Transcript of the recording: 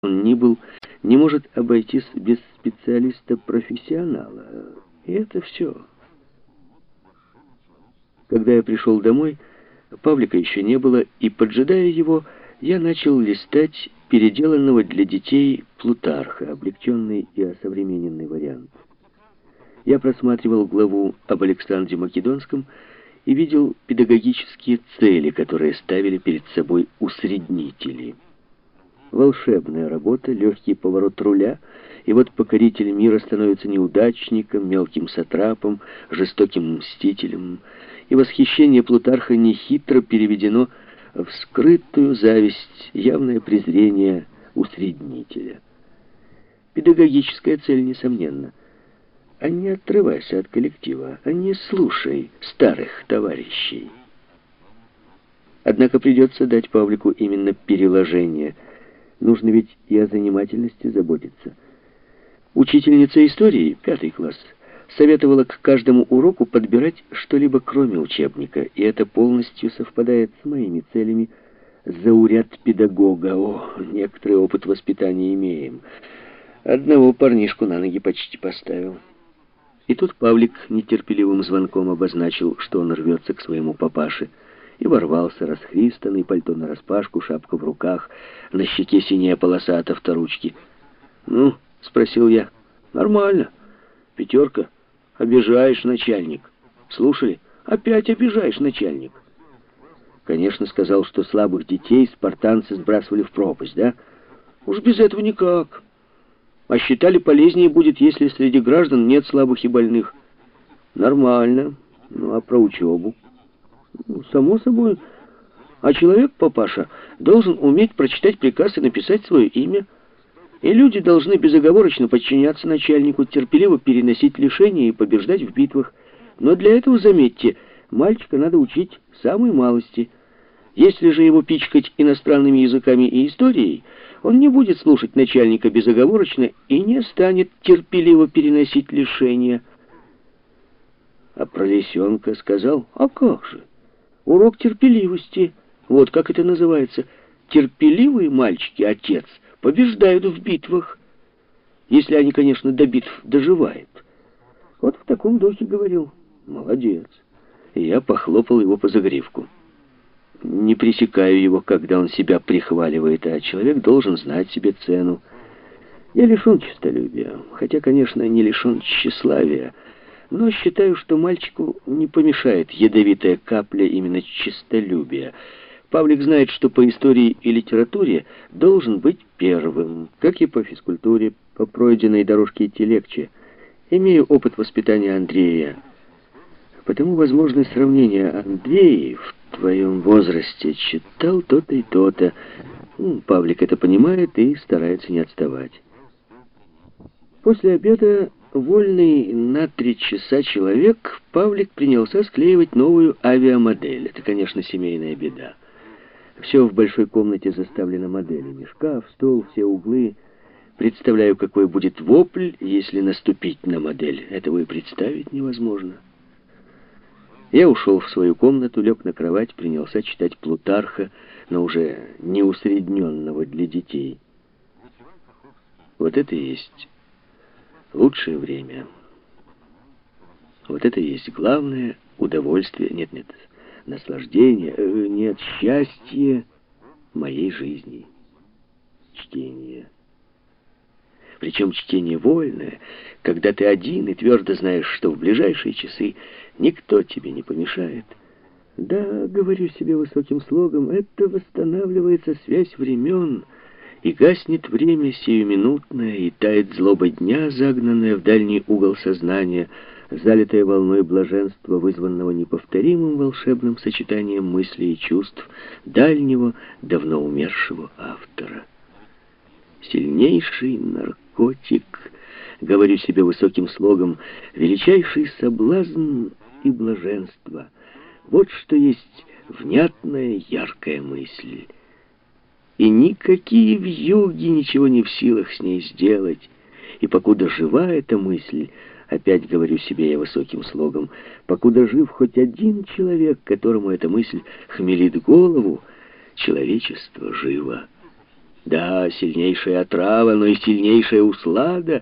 он ни был, не может обойтись без специалиста-профессионала. И это все. Когда я пришел домой, Павлика еще не было, и, поджидая его, я начал листать переделанного для детей Плутарха, облегченный и осовремененный вариант. Я просматривал главу об Александре Македонском и видел педагогические цели, которые ставили перед собой усреднители. Волшебная работа, легкий поворот руля, и вот покоритель мира становится неудачником, мелким сатрапом, жестоким мстителем, и восхищение Плутарха нехитро переведено в скрытую зависть, явное презрение усреднителя. Педагогическая цель, несомненно. А не отрывайся от коллектива, а не слушай старых товарищей. Однако придется дать Павлику именно переложение. Нужно ведь и о занимательности заботиться. Учительница истории, 5 класс, советовала к каждому уроку подбирать что-либо кроме учебника, и это полностью совпадает с моими целями зауряд педагога. О, некоторый опыт воспитания имеем. Одного парнишку на ноги почти поставил. И тут Павлик нетерпеливым звонком обозначил, что он рвется к своему папаше, и ворвался, расхристанный, пальто нараспашку, шапка в руках, на щеке синяя полоса от авторучки. «Ну?» — спросил я. «Нормально. 5. Обижаешь, начальник». «Слушали? Опять обижаешь, начальник». Конечно, сказал, что слабых детей спартанцы сбрасывали в пропасть, да? Уж без этого никак. А считали, полезнее будет, если среди граждан нет слабых и больных. Нормально. Ну, а про учебу? Само собой. А человек, папаша, должен уметь прочитать приказ и написать свое имя. И люди должны безоговорочно подчиняться начальнику, терпеливо переносить лишения и побеждать в битвах. Но для этого, заметьте, мальчика надо учить самой малости. Если же его пичкать иностранными языками и историей, он не будет слушать начальника безоговорочно и не станет терпеливо переносить лишения. А про лисенка сказал: а как же? Урок терпеливости. Вот как это называется. Терпеливые мальчики, отец, побеждают в битвах. Если они, конечно, до битв доживают. Вот в таком духе говорил. Молодец. И я похлопал его по загривку. Не пресекаю его, когда он себя прихваливает, а человек должен знать себе цену. Я лишен честолюбия, хотя, конечно, не лишен тщеславия, но считаю, что мальчику не помешает ядовитая капля именно честолюбия. Павлик знает, что по истории и литературе должен быть первым, как и по физкультуре, по пройденной дорожке идти легче. Имею опыт воспитания Андрея. Потому возможны сравнения. Андрей в твоем возрасте читал то-то и то-то. Павлик это понимает и старается не отставать. После обеда, вольный на 3 часа человек, Павлик принялся склеивать новую авиамодель. Это, конечно, семейная беда. Все в большой комнате заставлено моделями. Шкаф, стол, все углы. Представляю, какой будет вопль, если наступить на модель. Этого и представить невозможно. Я ушел в свою комнату, лег на кровать, принялся читать Плутарха, но уже не усредненного для детей. Вот это и есть лучшее время. Вот это и есть главное удовольствие, нет, наслаждение, нет, счастье моей жизни. Чтение. Причем чтение вольное, когда ты один и твердо знаешь, что в ближайшие часы никто тебе не помешает. Да, говорю себе высоким слогом, это восстанавливается связь времен, и гаснет время сиюминутное, и тает злоба дня, загнанная в дальний угол сознания, залитая волной блаженства, вызванного неповторимым волшебным сочетанием мыслей и чувств дальнего, давно умершего автора. Сильнейший наркотик, говорю себе высоким слогом, величайший соблазн и блаженство. Вот что есть внятная, яркая мысль. И никакие вьюги ничего не в силах с ней сделать. И покуда жива эта мысль, опять говорю себе я высоким слогом, покуда жив хоть один человек, которому эта мысль хмелит голову, человечество живо. Да, сильнейшая отрава, но и сильнейшая услада.